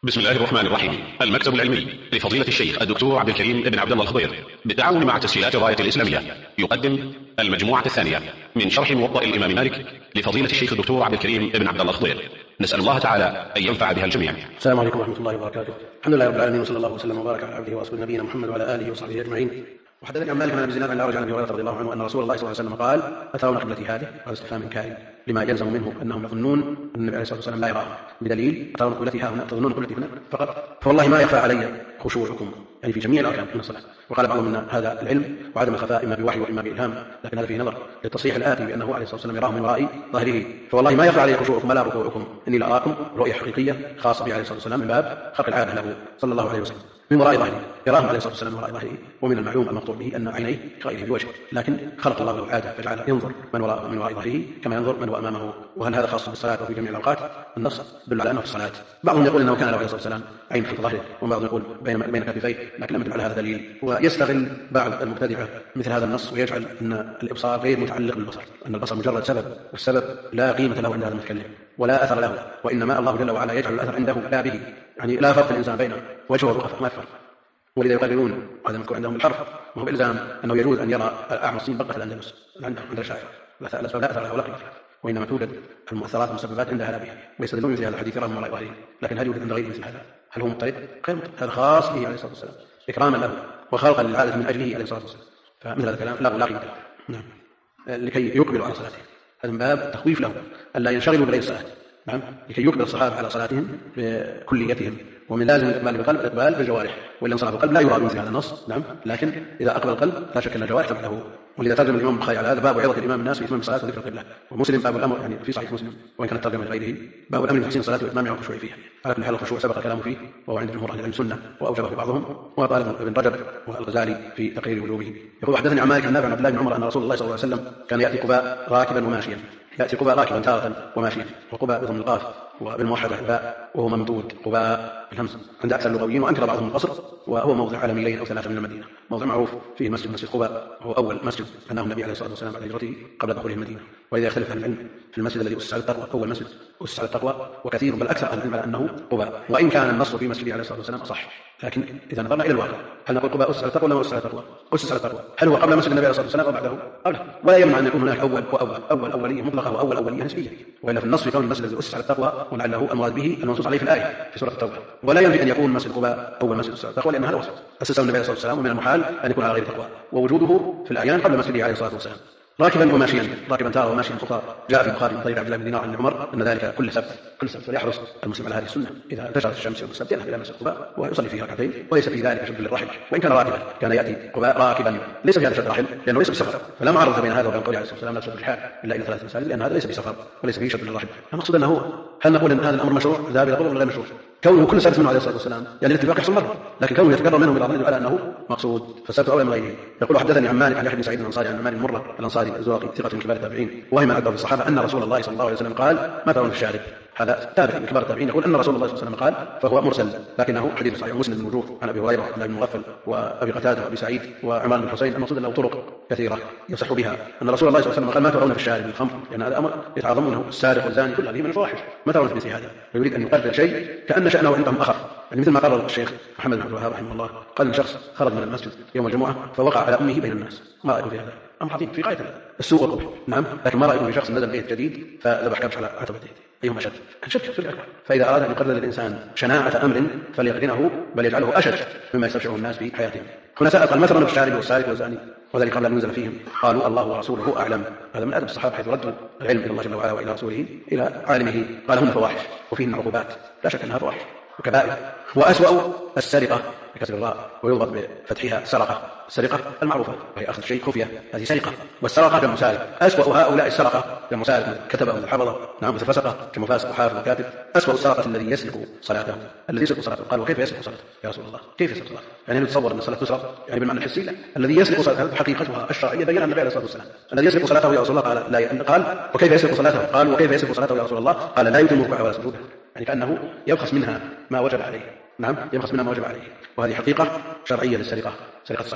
بسم الله الرحمن الرحيم. المكتب العلمي لفضيلة الشيخ الدكتور عبد الكريم بن عبد الله الخضير بالتعاون مع تسجيلات الراية الإسلامية يقدم المجموعة الثانية من شرح موطأ الإمام مالك لفضيلة الشيخ الدكتور عبد الكريم بن عبد الله الخضير. نسأل الله تعالى أن ينفع بها الجميع. السلام عليكم ورحمة الله وبركاته. الحمد لله رب العالمين، وصلى الله وسلم وبارك على عبده ورسوله نبينا محمد وعلى آله وصحبه أجمعين. وحدثني عن مالك بن أبي زناد عن أبي هريرة رضي الله عنه أن رسول الله صلى الله عليه وسلم قال: أترون قبلتي هذه؟ قال استفهام كائن لما يلزم منه أنهم يظنون أن النبي عليه الصلاة والسلام لا يراهم، بدليل أترون قبلتي ها هنا تظنون قبلتي هنا فقط، فوالله ما يخفى علي خشوعكم، يعني في جميع الأركان من الصلاة. وقال بعضهم أن هذا العلم وعدم الخفاء إما بوحي وإما بإلهام، لكن هذا فيه نظر للتصريح الآتي بأنه عليه الصلاة والسلام يراهم من وراء ظهره، فوالله ما يخفى علي خشوعكم ولا ركوعكم، إني لأراكم رؤية حقيقية خاصة به عليه الصلاة والسلام من باب خلق العادة له صلى الله عليه وسلم من وراء ظهره، يراهم عليه الصلاة والسلام من وراء ظهره. ومن المعلوم المقطوع به أن عينيه كغيره بوجه، لكن خلق الله له العادة فجعل ينظر من وراء ظهره كما ينظر من هو أمامه. وهل هذا خاص بالصلاة وفي جميع الأوقات؟ النص يدل على أنه في الصلاة. بعضهم يقول أنه كان له عليه الصلاة والسلام عين خلف ظهره، وبعضهم يقول بين كتفيه، لكن لم يدل على هذا دليل. ويستغل بعض المبتدعة مثل هذا النص ويجعل أن الإبصار غير متعلق بالبصر، أن البصر مجرد سبب، والسبب لا قيمة له عند هذا المتكلم ولا أثر له، وإنما الله جل وعلا يجعل الأثر عنده لا به، يعني لا فرق الإنسان بين وجهه والرؤى، ما فرق. ولذا يقررون وهذا مذكور عندهم بالحرف، وهو بإلزام أنه يجوز أن يرى الأعمى الصين بقة الأندلس عند الشاعر، الأسباب لا أثر لها ولا قيمة، وإنما توجد المؤثرات والمسببات عندها لا بها، ويستدلون مثل هذا الحديث يراهم من وراء ظهره. لكن هل يوجد عند غيره مثل هذا؟ هل هو مضطرد؟ غير مضطرد، هذا خاص به عليه الصلاة والسلام إكراما له وخلقا للعادة من أجله عليه الصلاة والسلام، فمثل هذا الكلام لا قيمة له. نعم. لكي يقبلوا على صلاته، هذا من باب تخويف لهم ألا ينشغلوا بغير الصلاة. نعم، لكي يقبل الصحابة على صلاتهم بكليتهم. ومن لازم الإقبال بالقلب الإقبال بالجوارح، وإلا انصرف القلب لا يراد مثل هذا النص. نعم، لكن إذا أقبل القلب لا شك أن الجوارح تبع له. ولذا ترجم الإمام البخاري على هذا باب عظة الإمام الناس في إتمام الصلاة وذكر القبلة، ومسلم باب الأمر يعني في صحيح مسلم وإن كانت ترجمة لغيره باب الأمر بتحسين الصلاة وإتمامها والخشوع فيها. على كل حال الخشوع سبق الكلام فيه، وهو عند جمهور أهل العلم سنة وأوجبه بعضهم، وقال ابن رجب والغزالي في تقرير وجوبه. يقول: حدثني عن مالك عن نافع عن عبد الله بن عمر أن رسول الله صلى الله عليه وسلم كان يأتي قباء راكبا وماشيا، يأتي قباء راكبا تارة وماشيا، وقباء بضم القاف وبالموحدة الباء، وهو ممدود قباء بالهمز عند أكثر اللغويين، وأنكر بعضهم القصر، وهو موضع على ميلين أو ثلاثة من المدينة، موضع معروف فيه مسجد قباء، وهو أول مسجد بناه النبي عليه الصلاة والسلام بعد هجرته قبل دخوله المدينة. وإذا يختلف أهل العلم في المسجد الذي أسس على التقوى، أول مسجد أسس على التقوى، وكثير بل أكثر أهل العلم على أنه قباء، وإن كان النص في مسجده عليه الصلاة والسلام أصح. لكن إذا نظرنا إلى الواقع، هل نقول قباء أسس على التقوى ولا ما أسس على التقوى؟ أسس على التقوى. هل هو قبل مسجد النبي عليه الصلاة والسلام أو بعده؟ قبله. ولا يمنع أن يكون هناك أول أولية مطلقة وأول أولية نسبية، وإلا في النص في كون المسجد الذي أسس على التقوى ولعله المراد به المنصوص عليه في الآية في سورة التوبة. ولا ينفي أن يكون مسجد قباء أول مسجد أسس على التقوى، لأن هذا وصف أسسه النبي عليه الصلاة والسلام، ومن المحال أن يكون على غير تقوى، ووجوده في الأعيان قبل مسجده عليه الصلاة والسلام. راكبا وماشيا، راكبا تارة وماشيا أخرى. جاء في البخاري من طريق عبد الله بن دينار عن عمر أن ذلك كل سبت، فليحرص المسلم على هذه السنة، إذا انتشرت الشمس يوم السبت يذهب إلى مسجد قباء ويصلي فيه ركعتين، وليس في ذلك شد للرحل. وإن كان راكبا كان يأتي قباء راكبا، ليس في هذا شد الرحل لأنه ليس بسفر، فلا معرض بين هذا وبين قوله عليه الصلاة والسلام لا تشد الرحال إلا إلى 3 مساجد، لأن هذا ليس بسفر وليس فيه شد للرحل. المقصود أنه هل نقول أن هذا الأمر مشروع ذهاب إلى قبر ولا غير مشروع؟ كونه كل سادس منه عليه الصلاة والسلام يعني الاتفاق يحصل مرة، لكن كونه يتكرر منهم إلى ظن على أنه مقصود، فالسبت أولى من غيره. يقول: حدثني عن مالك عن يحيى بن سعيد الأنصاري عن مالك مرة الأنصاري الزرقي ثقة من كبار التابعين، وهم أكبر الصحابة، أن رسول الله صلى الله عليه وسلم قال: ما ترون في الشارب؟ هذا تابع من كبار التابعين يقول أن رسول الله صلى الله عليه وسلم قال، فهو مرسل لكنه حديث صحيح مسلم من وجوه عن أبي هريرة وعبد الله بن مغفل وأبي قتادة وأبي سعيد وعمران بن حسين. المقصود له طرق كثيرة يصح بها أن رسول الله صلى الله عليه وسلم قال: ما ترون في الشارب الخمر، لأن هذا أمر يتعاظمونه السارق والزاني، كل هذه من الفواحش، ما ترون في مثل هذا؟ ويريد أن يقرر شيء كأن شأنه عندهم أخف، يعني مثل ما قرر الشيخ محمد بن عبد الوهاب رحمه الله، قال إن شخص خرج من المسجد يوم الجمعة فوقع على أمه بين الناس، ما رأيكم في هذا؟ أمر عظيم في غاية السوء والقبح. نعم، لكن ما رأيكم في شخص نزل بيت جديد فذبح كبش على عتبة يده؟ أيهما أشد؟ أشد في الأكبر. فإذا أراد أن يقرر الإنسان شناعة أمر فليقرنه بل يجعله أشد مما يستبشره الناس في حياتهم. هنا سأل قال: ما ترون في الشارب والسارق والزاني؟ وذلك قبل أن ينزل فيهم. قالوا: الله ورسوله أعلم. هذا من أدب الصحابة حيث ردوا العلم إلى الله جل وعلا وإلى رسوله إلى عالمه. قال: هن فواحش وفيهن عقوبات، لا شك أنها فواحش وكبائر. وأسوأ السرقة بكسر الراء ويضبط بفتحها سرقة. السرقة المعروفة وهي أخذ شيء خفية، هذه سرقة. والسرقة كالمسارق. أسوأ هؤلاء السرقة كالمسارق كتبه الحفظة، نعم، مثل فسقة كمفاسق وحافظ وكاتب. أسوأ السرقة الذي يسرق صلاته، الذي يسرق صلاته. قال: وكيف يسرق صلاته يا رسول الله؟ كيف يسرق صلاته؟ يعني نتصور أن الصلاة تسرق يعني بالمعنى الحسي؟ لا، الذي يسرق صلاته حقيقتها الشرعية بينها النبي عليه الصلاة والسلام. الذي يسرق صلاته يا رسول الله قال: لا. قال: وكيف يسرق صلاته؟ قال: وكيف يسرق صلاته يا رسول الله؟ قال: لا يتم ركوعها ولا سجودها، يعني كأنه يبخس منها ما وجب عليه. نعم، يبخس منها ما وجب عليه، وهذه حقيقة شرعية للسرقة، سرقة الصلاة.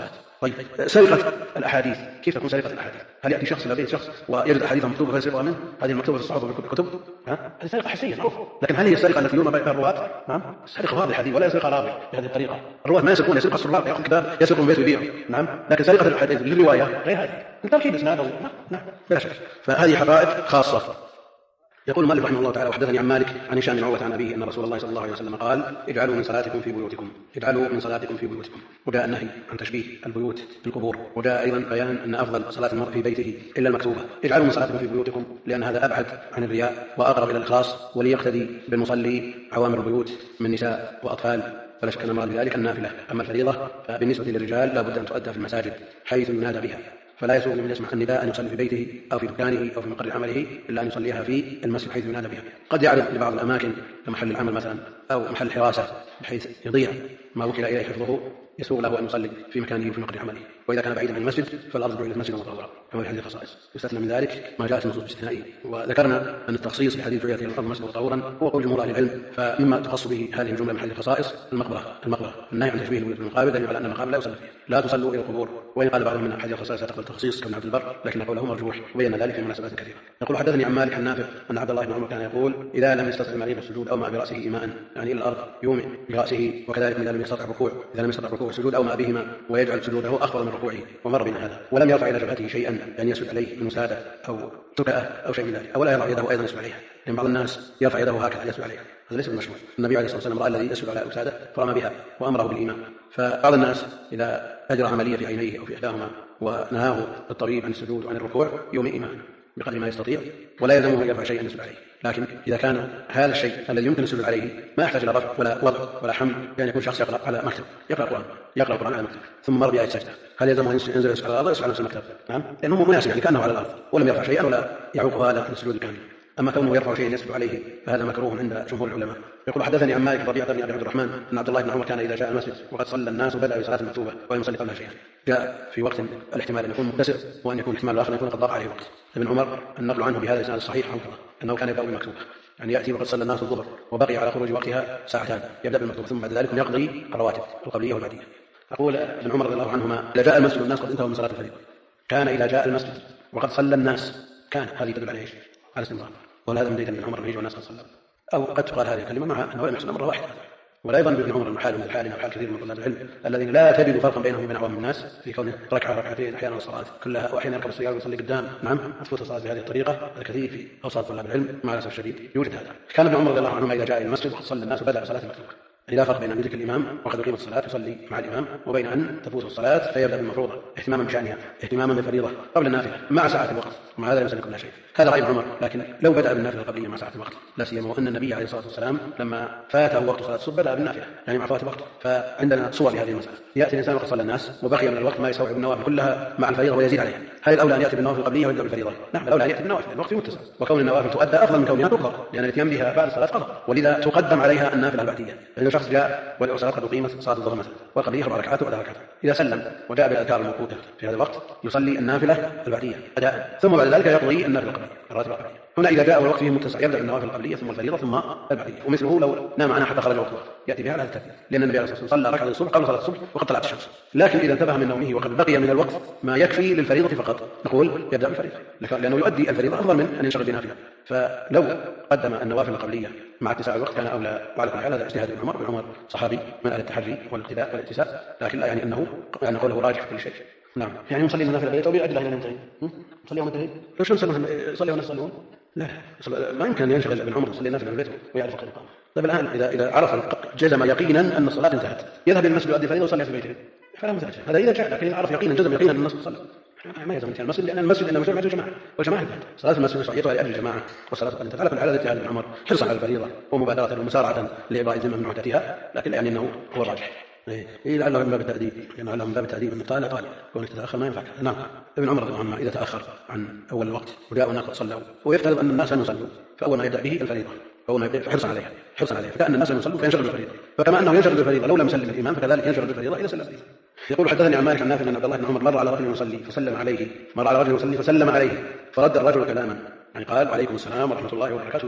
طيب سرقة الأحاديث كيف تكون سرقة الأحاديث؟ هل يأتي شخص إلى بيت شخص ويجد أحاديث مكتوبة فيسرقها منه؟ هذه المكتوبة في الصحف والكتب هذه سرقة حسية معروف. لكن هل هي السرقة التي يرمى بها الرواة؟ نعم سرقة واضحة هذه ولا سرقة رابع بهذه الطريقة. الرواة ما يسرقون، يسرق السراق يأخذ كتاب يسرق من بيته ويبيعه. نعم لكن سرقة الحديث للرواية غير هذه تركيب إسناد. نعم بلا شك فهذه حقائق خاصة. يقول المؤلف رحمه الله تعالى وحدثني عن مالك عن هشام بن عروة عن أبيه أن رسول الله صلى الله عليه وسلم قال اجعلوا من صلاتكم في بيوتكم، اجعلوا من صلاتكم في بيوتكم. وجاء النهي عن تشبيه البيوت بالقبور، وجاء أيضا بيان أن أفضل صلاة المرء في بيته إلا المكتوبة. اجعلوا من صلاتكم في بيوتكم لأن هذا أبعد عن الرياء وأقرب إلى الإخلاص، وليقتدي بالمصلي عوامر البيوت من نساء وأطفال، فلا شك أن المراد بذلك النافلة. أما الفريضة فبالنسبة للرجال لا بد أن تؤدى في المساجد حيث ينادى بها، فلا يسوغ لمن يسمع النداء أن يصلي في بيته أو في دكانه أو في مقر عمله إلا أن يصليها في المسجد حيث ينادى بها. قد يعرض لبعض الأماكن كمحل العمل مثلا أو محل حراسة بحيث يضيع ما وكل إليه حفظه، يسوغ له أن يصلي في مكانه في مقر عمله. وإذا كان بعيدا عن المسجد فالأرض جعلت مسجدا مطهورا كما في حديث الخصائص، يستثنى من ذلك ما جاءت النصوص باستثنائه. وذكرنا أن التخصيص بحديث جعلت الأرض مسجدا مطهورا هو قول جمهور أهل العلم، فمما تخص به هذه الجملة من حديث الخصائص المقبرة. النهي عن تشبيه البيوت بالمقابر دليل على أن المقابر لا يصلى فيها، لا تصلوا إلى القبور. وإن قال بعضهم من حديث الخصائص تقبل التخصيص كابن عبد البر، لكن قوله مرجوح وبين ذلك في مناسبات كثيرة. يقول حدثني عن مالك عن نافع أن عبد الله بن عمر كان يقول إذا لم يستطع المريض السجود أو ما برأسه إيماء، يعني إلى الأرض يومئ برأسه، وكذلك إذا لم يستطع الركوع، إذا لم يستطع الركوع السجود أو ما بهما ويجعل سجوده أخفض من ركوعه، ومر بنا هذا. ولم يرفع إلى جبهته شيئا يعني يسجد عليه من مساعدة أو تكأة أو شيء من ذلك، أو لا يضع يده أيضا يسجد عليها، لأن بعض الناس يرفع يده هكذا يسجد عليها، هذا ليس بالمشروع. النبي عليه الصلاة والسلام رأى الذي يسجد على أسادة فرمى بها وأمره بالإيمان. فبعض الناس إذا أجرى عملية في عينيه أو في إحداهما ونهاه الطبيب عن السجود وعن الركوع يومئ إيمان بقدر ما يستطيع، ولا يلزمه أن يرفع شيئا يسجد عليه. لكن إذا كان هذا الشيء الذي يمكن السجود عليه ما يحتاج إلى رفع ولا وضع ولا حمل، يعني يكون شخص يقرأ على مكتب يقرأ القرآن على مكتب ثم مر بآية سجدة، هل يلزمه أن ينزل يسجد على الأرض يسجد على نفس المكتب؟ نعم، لأنه مناسب يعني كأنه على الأرض ولم يرفع شيئا ولا يعوق هذا عن السجود الكامل. أما كونه يرفع شيئا يسجد عليه فهذا مكروه عند جمهور العلماء. يقول حدثني عن مالك ربيعة بن أبي عبد الرحمن أن عبد الله بن عمر كان إذا جاء المسجد وقد صلى الناس بدأ بصلاة مكتوبة ولم يصلي قبلها شيئا، جاء في وقت الاحتمال أن يكون متسع وأن يكون الاحتمال الآخر أن يكون قد ضاق عليه وقت. ابن عمر النقل عنه بهذا الإسناد الصحيح أنه كان يبدأ بالمكتوبة، يعني يأتي وقد صلى الناس الظهر وبقي على خروج وقتها ساعتان يبدأ بالمكتوبة ثم بعد ذلك يقضي الرواتب القبلية والبعدية. أقول ابن عمر رضي الله عنهما إذا جاء المسجد والناس قد انتهوا من صلاة الفريضة، كان إذا جاء المسجد وقد صلى الناس كان هذه تدل على ايش؟ على استمرار. وهذا من دليل ابن عمر يجي والناس قد صلوا، او قد تقال هذه الكلمه مع انه لم يحصل مره واحده. ولا يظن ابن عمر حاله من حالنا وحال كثير من طلاب العلم الذين لا تجد فرقا بينهم وبين عوام الناس في كونه ركعه ركعتين احيانا الصلاه كلها، واحيانا يركب السياره ويصلي قدام. نعم تفوت الصلاه بهذه الطريقه، الكثير في اوساط طلاب العلم مع الاسف الشديد يوجد هذا. كان ابن عمر رضي الله عنهما اذا جاء الى المسجد وقد صلى الناس وبدا بصلاه مكتوبه، لا فرق بين أن يدرك الإمام وقد أقيمت الصلاة يصلي مع الإمام وبين أن تفوت الصلاة فيبدأ بالمفروضة اهتماما بشأنها، اهتماما بالفريضة قبل النافلة مع ساعة الوقت، ومع هذا يمسلك كل شيء. هذا رأي عمر، لكن لو بدأ بالنافلة القبلية مع ساعة الوقت لا سيما وأن النبي عليه الصلاة والسلام لما فاته وقت صلاة الصبح بدأ بالنافلة يعني مع فوات الوقت. فعندنا صور لهذه المسألة، يأتي الإنسان وقد صلى الناس وبقي من الوقت ما يستوعب النوافل كلها مع الفريضة ويزيد عليها، هل الأولى أن يأتي بالنوافل القبلية ويبدأ بالفريضة؟ نعم الأولى أن يأتي بالنوافل، الوقت متصل، وكون النوافل تؤدى أفضل من كونها تقضى، لأن الاتيان بها بعد الصلاة قضاء، ولذا تقدم عليها النافلة البعدية. فإذا شخص جاء والصلاة قد أقيمت صلاة الظهر مثلا والقبلية 4 ركعات وبعدها ركعة، إذا سلم وجاء بالأذكار الموقوتة في هذا الوقت يصلي النافلة البعدية أداء، ثم بعد ذلك يقضي النافلة القبلية الراتبة القبلية. هنا إذا جاء والوقت فيه متسع يبدأ بالنوافل القبلية ثم الفريضة ثم البعدية. ومثله لو نام عنها حتى خرج وقتها يأتي بها على الترتيب، لأن النبي عليه الصلاة والسلام صلى ركعة الصبح قبل صلاة الصبح وقد طلعت الشمس، لكن إذا انتبه من نومه وقد بقي من الوقت ما يكفي للفريضة فقط نقول يبدأ بالفريضة، لأنه يؤدي الفريضة أفضل من أن ينشغل بنافلة. فلو قدم النوافل القبلية مع اتساع الوقت كان أولى. وعلى كل حال هذا اجتهاد ابن عمر، ابن عمر صحابي من أهل التحري والاقتداء والاتساع، لكن لا يعني أنه قوله راجح في كل شيء. نعم يعني نصلي النافلة بيته وبالأجل إلى ينتهي نصلي يوم الدليل ليش نصلي والناس يصلون؟ لا ما يمكن أن ينشغل ابن عمر يصلي النافلة في بيته ويعرف وقت الإقامة. طيب الآن إذا عرف جزم يقينا أن الصلاة انتهت يذهب إلى المسجد يؤدي فريضة ويصلي في بيته فلا مثل هذا إذا جاء، لكن إذا عرف يقينا جزم يقينا أن الناس تصلي ما يلزم انتهاء المسجد، لأن المسجد إنما جمع جماعة والجماعة انتهت. صلاة المسجد مشروعيتها لأجل الجماعة والصلاة قد انتهت. على كل حال هذا اجتهاد ابن عمر حرصا على الفريضة ومبادرة ومسارعة لإبراء الذمة من عهدتها، لكن لا يعني أنه هو الراجح. لعله من باب التأديب، لعله من باب التأديب أن طال كونك تتأخر ما ينفعك. نعم ابن عمر رضي الله عنه إذا تأخر عن أول الوقت وجاء الناس صلوا ويفترض أن الناس لن يصلوا فأول ما يبدأ به الفريضة، فأول ما يبدأ حرصا عليها فكأن الناس لن يصلوا فينشغل بالفريضة، فكما أنه ينشغل بالفريضة لو لم يسلم الإمام فكذلك ينشغل بالفريضة إذا سلم. يقول حدثني عن مالك عن نافع أن عبد الله بن عمر مر على رجل يصلي فسلم عليه فرد الرجل كلاما، يعني قال عليكم السلام ورحمة الله وبركاته يصلي،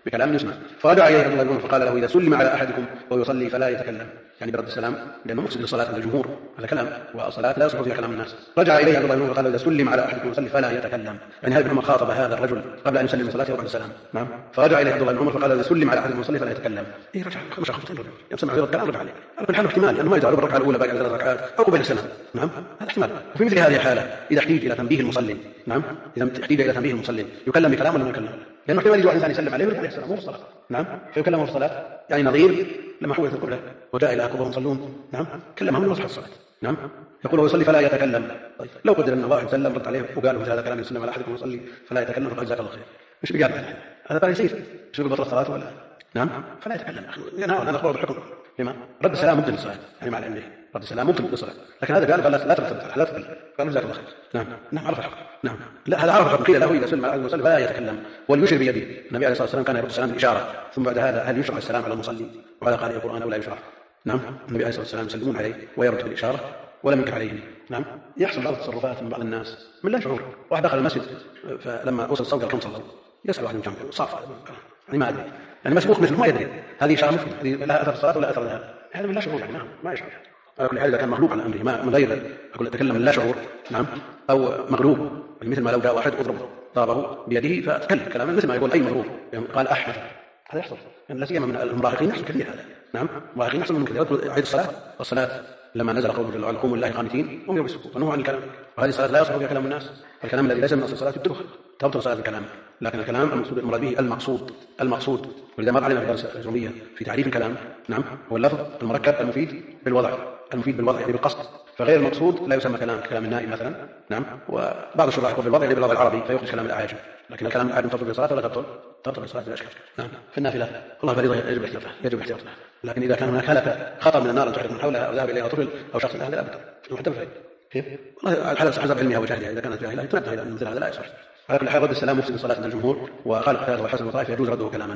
بكلام يسمع. فرجع إليه عبد الله بن عمر فقال له: إذا سلم على أحدكم وهو يصلي فلا يتكلم، يعني برد السلام، لأنه مقصد للصلاة عند الجمهور، هذا كلام، والصلاة لا يصح فيها كلام الناس. رجع إليه عبد الله بن عمر فقال: إذا سلم على أحدكم يصلي فلا يتكلم، يعني هذا ابن عمر خاطب هذا الرجل قبل أن يسلم من صلاته وبعد السلام. نعم. فرجع إليه عبد الله بن عمر فقال: إذا سلم على أحدكم يصلي فلا يتكلم. رجع 5 خطوتين، يسمع هذا الكلام رجع عليه. هذا الحال احتمال أنه ما يجعل بالركعة الأولى باقي 3 ركعات أو قبل السلام. نعم، هذا احتمال. وفي مثل هذه الحالة إذا احتيج إلى تنبيه المصلي، نعم، إذا احتيج إلى تنبيه المصلي يكلم بكلام ولا ما يكلم؟ لأنه احتمال يجي واحد إنسان يسلم عليه ويرجع عليه السلام وهو في الصلاة، نعم، فيكلمه في الصلاة، يعني نظير لما حولت القبلة وجاء إلى قبور يصلون، نعم، كلمهم من وصح الصلاة، نعم، يقول هو يصلي فلا يتكلم. طيب لو قدر أن واحد سلم رد عليه وقال له هذا كلام يسلم على أحدكم يصلي فلا يتكلم فقال جزاك الله خير، مش بيقال هذا بقى يصير شو بطل الصلاة ولا؟ نعم، فلا يتكلم. أنا أخبر بالحكم لما رد السلام ممكن للصلاة، يعني مع العلم رد السلام ممكن للصلاة، لكن هذا قال لا تتكلم، قال جزاك الله خير. نعم، نعم، عرف الحكم. نعم، لا هذا عرف الحكم. قيل له إذا سلم على المصلي فلا يتكلم وليشر بيده. النبي عليه الصلاة والسلام كان يرد السلام بالإشارة، ثم بعد هذا هل يشرع السلام على المصلي وعلى قارئ القرآن أو لا يشرع؟ نعم، النبي عليه الصلاة والسلام يسلمون عليه ويرد بالإشارة ولم ينكر عليهم. نعم، يحصل بعض التصرفات من بعض الناس من لا شعور. واحد دخل المسجد فلما وصل الصوت كم صلوا يسأل واحد من كم صاف، يعني ما أدري، يعني مسبوق مثل ما يدري هذه إشارة مفهوم، هذه لها أثر الصلاة ولا أثر لها، هذا من لا شعور، يعني نعم ما يشعر. على كل حال إذا كان مغلوب على أمره ما من غير أقول أتكلم من لا شعور، نعم، أو مغلوب، مثل ما لو جاء واحد ضربه بيده فتكلم كلاما مثل ما يقول أي مغلوب، يعني قال أحمد، هذا يحصل، يعني لا سيما من المراهقين يحصل كثير هذا. نعم، المراهقين يحصل منهم كثير. عيد الصلاة لما نزل قوله جل وعلا قوموا لله قانتين أمروا بالسكوت ونهوا عن الكلام، وهذه الصلاة لا يصح فيها كلام الناس، الكلام الذي ليس من أصل الصلاة يبطله، تبطل صلاة الكلام، لكن الكلام المقصود المراد به المقصود، ولذا مر علينا في الدرس الأجرومية في تعريف الكلام، نعم، هو اللفظ المركب المفيد بالوضع يعني بالقصد، فغير المقصود لا يسمى كلام النائم مثلا، نعم، وبعض الشراح يقول بالوضع يعني بالوضع العربي فيخرج كلام الأعاجم، لكن الكلام الأعاجم تبطل بالصلاة ولا تبطل بالصلاة بلا شك. نعم، في النافلة والله فريضة يجب الاحتياط لها، لكن إذا كان هناك هلك خطر من النار أن تحرق من حولها أو ذهب إليها طفل أو شخص لا أبدا حتى بالفعل. كيف؟ والله الحالة حسب علمها وجهلها، إذا كانت جاهلة تنبه إلى أن مثل هذا لا يصح. على كل حال رد السلام مفسد الصلاة عند الجمهور، وقال قتادة والحسن والطائف يجوز رده كلاما،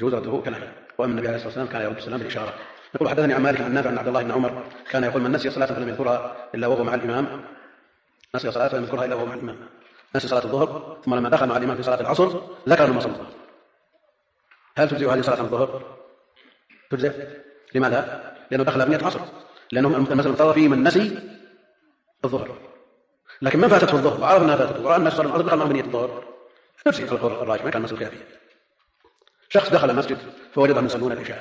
وأما النبي عليه الصلاة والسلام كان يرد السلام بالإشارة. يقول حدثني عن مالك عن نافع عن عبد الله بن عمر كان يقول من نسي صلاة فلم يذكرها إلا وهو مع الإمام، نسي صلاة فلم يذكرها إلا وهو مع الإمام، نسي صلاة الظهر ثم لما دخل مع الإمام في صلاة العصر ذكر ما صلى. هل تجزئ هذه صلاة الظهر؟ تجزئ. لماذا؟ لأنه دخل بنية العصر، لأنه المسألة المفترض فيه من نسي الظهر، لكن من فاتته الظهر وعرف أنها فاتته ورأى الناس صلى العصر دخل مع بنية الظهر نفسي الراجح ما كان نسي الخلافية. شخص دخل المسجد فوجدهم يصلون العشاء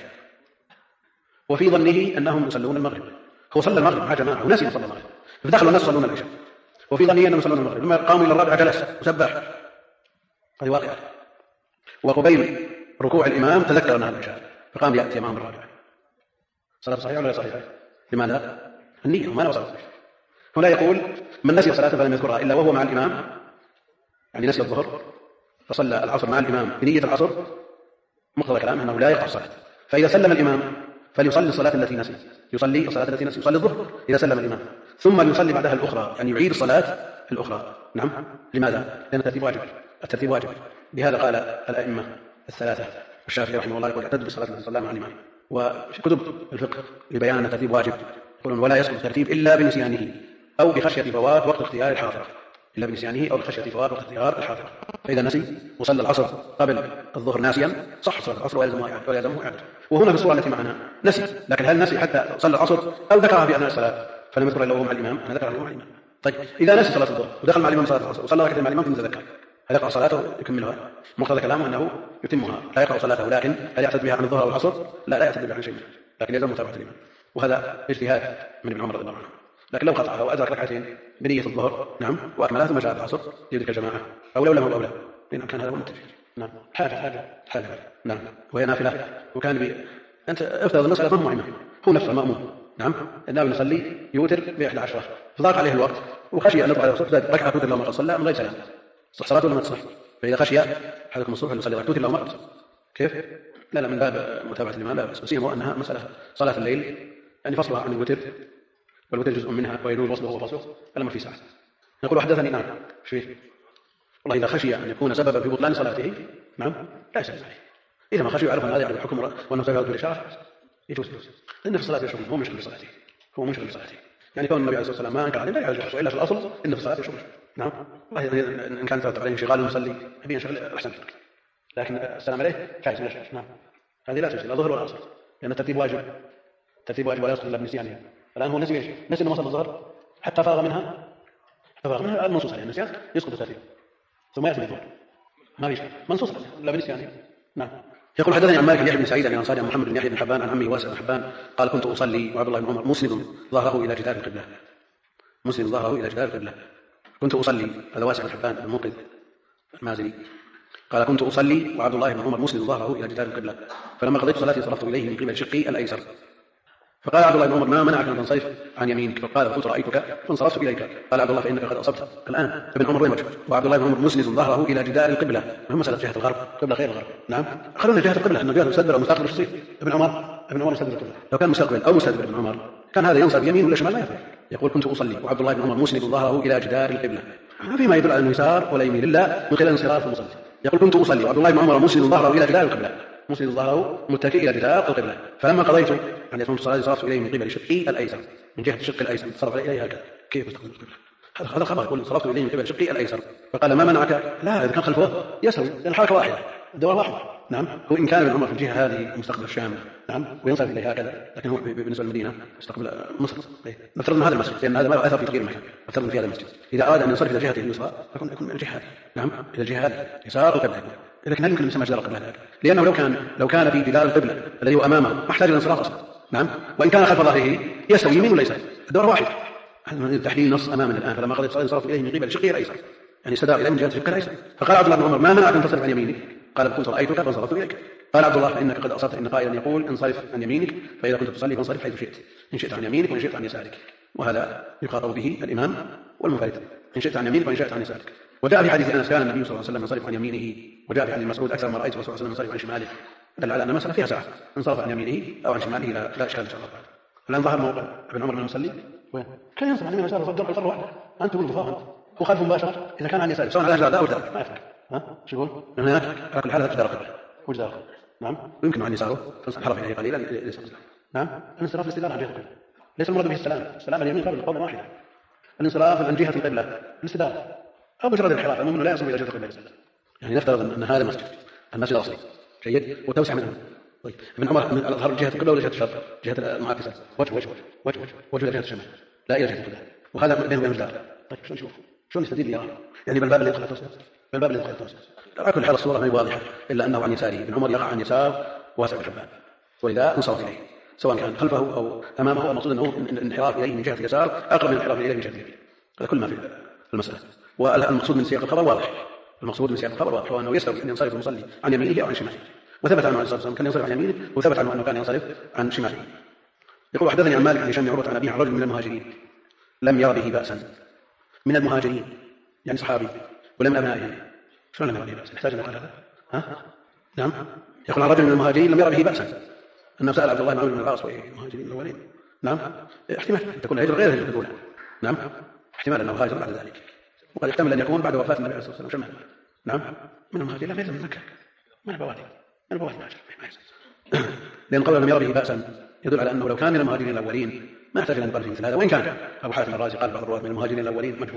وفي ظنه أنهم يصلون المغرب، هو صلى المغرب مع جماعة ونسي صلى المغرب، فدخلوا الناس يصلون العشاء وفي ظنه أنهم يصلون المغرب، لما قاموا إلى الرابعة جلس وسبح، هذه واقعة، وقبيل ركوع الإمام تذكر أنها العشاء فقام يأتي أمام الرابعة. صلاة صحيحة ولا صحيحة؟ لماذا؟ النية ما وصلت. هنا يقول من نسي صلاة فلم يذكرها إلا وهو مع الإمام، يعني نسي الظهر فصلى العصر مع الإمام بنية العصر، مقتضى كلامه أنه لا يقطع الصلاة، فإذا سلم الإمام فليصلي الصلاة التي نسي، يصلي الصلاة التي نسي، يصلي الظهر إذا سلم الإمام، ثم يصلي بعدها الأخرى، يعني يعيد الصلاة الأخرى. نعم، لماذا؟ لأن الترتيب واجب. بهذا قال الأئمة الثلاثة، الشافعي رحمه الله يقول اعتد بالصلاة التي صلى مع الإمام، وفي كتب الفقه لبيان أن الترتيب واجب يقولون ولا يسقط الترتيب إلا بنسيانه أو بخشية فوات وقت اختيار الحاضر، إلا بنسيانه أو بخشية فوات وقت اختيار الحاضر. فإذا نسي وصلى العصر قبل الظهر ناسيا صح صلاة العصر ويلزمه إعادة. وهنا في الصورة التي معنا نسي، لكن هل نسي حتى صلى العصر أو ذكرها في أثناء الصلاة فلم يذكر إلا وهو مع الإمام؟ أنا ذكرها مع الإمام. طيب إذا نسي صلاة الظهر ودخل مع الإمام صلاة العصر وصلى ركعتين مع الإمام ثم تذكر، هل يقرأ صلاته يكملها؟ مقتضى كلامه أنه يتمها، لا يقرأ صلاته، لكن هل يعتد بها عن الظهر والعصر؟ لا يعتد بها عن شيء، لكن يلزم متابعة الإمام، وهذا اجتهاد من ابن عمر رضي الله عنه. لكن لو قطعها وأدرك ركعتين بنية الظهر، نعم، وأكملها ثم جاء العصر يدرك الجماعة أو لولا أولى، إن كان هذا هو المتفق. نعم، حاجة، نعم، وهي نافلة، وكان أنت افترض المسألة ما هو إمام، هو نفسه المأموم، نعم، النائب يصلي يوتر ب11 فضاق عليه الوقت وخشي أن يطلع الصبح ركعة توتر لو ما صلى من غير سلام، صح صلاته ولا ما تصح؟ فإذا خشي أحدكم الصبح يصلي ركعة توتر لو ما كيف؟ لا من باب متابعة الإمام لا بأس، بس هو أنها مسألة صلاة الليل يعني فصلها عن الوتر، والوتر جزء منها ويجوز وصله وفصله الأمر في ساعة. نقول حدثني نعم شيء والله إذا خشي أن يكون سببا في بطلان صلاته، نعم، لا يسلم عليه. إذا ما خشي يعرف أن هذا يعرف الحكم وأنه سيعرض بالإشارة يجوز، لأن في الصلاة يشغل، هو مشغل بصلاته، يعني كون النبي عليه الصلاة والسلام ما أنكر عليه لا يعرف، وإلا في الأصل إن في الصلاة يشغل. نعم، إن كان عليه انشغال المصلي يبي ينشغل أحسن، لكن السلام عليه جائز من الشرع. نعم، هذه لا تجزي لا ظهر ولا عصر، لأن الترتيب واجب، الترتيب واجب ولا يسقط إلا بنسيانها. الآن هو نسي ايش؟ نسي إنه وصل الظهر حتى فرغ منها، المنصوص عليه النسيان يسقط الترتيب ثم يأتي بالظهر، ما في شيء منصوص لا بنسيانه. نعم. يقول حدثني عن مالك بن يحيى بن سعيد عن الانصاري عن محمد بن يحيى بن حبان عن عمه واسع بن حبان قال كنت اصلي وعبد الله بن عمر مسند ظهره الى جدار القبله، مسند ظهره الى جدار القبله. كنت اصلي، هذا واسع بن حبان المنقذ المازني قال كنت اصلي وعبد الله بن عمر مسند ظهره الى جدار القبله، فلما قضيت صلاتي صرفت اليه من قبل شقي الايسر، فقال عبد الله بن عمر ما منعك ان تنصرف عن يمينك؟ فقال فقلت رايتك فانصرفت اليك. قال عبد الله فانك قد اصبت. الان ابن عمر وين وجهه؟ وعبد الله بن عمر مسند ظهره الى جدار القبله، ما مساله جهه الغرب، قبله غير الغرب. نعم، خلونا جهه القبله، انه جهه مستدبر او مستقبل يصير. ابن عمر مستدبر القبله، لو كان مستقبل او مستدبر ابن عمر كان هذا ينصرف يمين ولا شمال ما يفرق. يقول كنت اصلي وعبد الله بن عمر مسند ظهره الى جدار القبله، ما في ما يدل على انه يسار ولا يمين الا من خلال انصراف المصلي. يقول كنت اصلي وعبد الله بن عمر مسند ظهره الى جدار القبله، مسند ظهره متكئ الى جدار القبله، فلما قضيت عن يتم الصلاه صرفت اليه من قبل شقي الايسر، من جهه الشق الايسر صرف اليه هكذا. كيف استقبل القبله؟ هذا الخبر يقول صرفت اليه من قبل شقي الايسر. فقال ما منعك؟ لا، اذا كان خلفه يسوي، لان الحركه واحده، الدوره واحده. نعم، هو ان كان ابن عمر في الجهه هذه مستقبل الشام، نعم، وينصرف اليه هكذا، لكن هو بالنسبه للمدينه يستقبل مصر. نفترض ان هذا المسجد، لان هذا ما له اثر في تغيير المكان، نفترض في هذا المسجد اذا اراد ان ينصرف الى جهته اليسرى يكون من الجهه هذه. نعم، الى الجهه هذه يسار القبله، لكن هل يمكن ان يسمى جدار القبله هذا؟ لانه لو كان في جدار القبله الذي هو امامه ما احتاج الى انصراف اصلا. نعم، وان كان خلف ظهره يسوي يمين ولا يسار، الدوره واحده. هذا تحليل نص امامنا الان، فلما قضيت الصلاه انصرفت اليه من قبل شقه الايسر، يعني استدار اليه من جهه شقه الايسر. فقال عبد الله بن عمر ما منعك ان تصرف عن يمينك؟ قال كنت رايتك فانصرفت اليك. قال عبد الله فانك قد اصبت، ان قائلا يقول انصرف عن يمينك، فاذا كنت تصلي فانصرف حيث شئت، ان شئت عن يمينك وان شئت عن يسارك. وهذا يخاطب به الامام والمنفرد، ان شئت عن يمينك وان شئت عن يسارك. وجاء في حديث انس كان النبي صلى الله عليه وسلم ينصرف عن يمينه، وجاء في حديث مسعود اكثر ما رايت الرسول صلى الله عليه وسلم ينصرف عن شماله، دل على ان المساله فيها سعه، انصرف عن يمينه او عن شماله لا اشكال ان شاء الله. الان ظهر موقع ابن عمر من المصلي وين؟ كان ينصرف عن يمينه ويساره الدرجه الفر واحده، انت تقول ضفاف وخلف مباشره اذا كان عن يساره سواء على جدار او ترك ما يفرق. ها شو يقول؟ من هناك على كل حال هذا جدار القبله وجدار. نعم، ويمكن عن يساره فانحرف اليه قليلا ليس. نعم، الانصراف الاستدلال عن جهه القبله ليس المراد به السلام عن اليمين قبل قولا واحدا. الانصراف عن جهه القبله الاستدلال او مجرد الانحراف، المهم لا يصل الى جهه القبله. يعني نفترض ان هذا المسجد الاصلي جيد وتوسع منه. طيب ابن عمر من اظهر جهه القبله ولا جهه الشرق؟ جهه المعاكسه، وجه الى جهه الشمال لا الى جهه القبله، وهذا بينه وبين الجدار. طيب شو نشوف؟ شو نستدل يرى؟ يعني بالباب اللي يدخل التوسع، بالباب اللي يدخل التوسع. على كل حال الصوره ما هي واضحه الا انه عن يساره، ابن عمر يقع عن يسار واسع بن حبان، ولذا انصرف اليه سواء كان خلفه او امامه. المقصود انه الانحراف اليه من جهه اليسار اقرب من الانحراف اليه من جهه اليمين. هذا كل ما في المساله. والمقصود من سياق الخبر واضح، المقصود من سياق الخبر واضح، وانه يستوي ان ينصرف المصلي عن يمينه او عن شماله، وثبت عنه عليه الصلاه والسلام كان ينصرف عن يمينه، وثبت عنه انه كان ينصرف عن شماله. يقول حدثني عن مالك بن هشام بن عروه عن ابيه عن رجل من المهاجرين لم ير به باسا، من المهاجرين يعني صحابي ولا من ابنائهم. شلون لم ير به باسا؟ يحتاج ان يقال هذا؟ ها؟ نعم، يقول عن رجل من المهاجرين لم ير به باسا، انه سال عبد الله بن عمرو بن العاص والمهاجرين الاولين. نعم، احتمال تكون الهجره غير الهجره الاولى. نعم، احتمال انه هاجر بعد ذلك، وقد يحتمل ان يكون بعد وفاه النبي عليه الصلاه والسلام. شمال. نعم، من المهاجرين لا من مكه، من البوادي مهاجر ما يصير. لان قول لم ير به باسا يدل على انه لو كان من المهاجرين الاولين ما احتاج الى ان يقال في مثل هذا، وان كان ابو حاتم الرازي قال بعض الرواه من المهاجرين الاولين مجهول.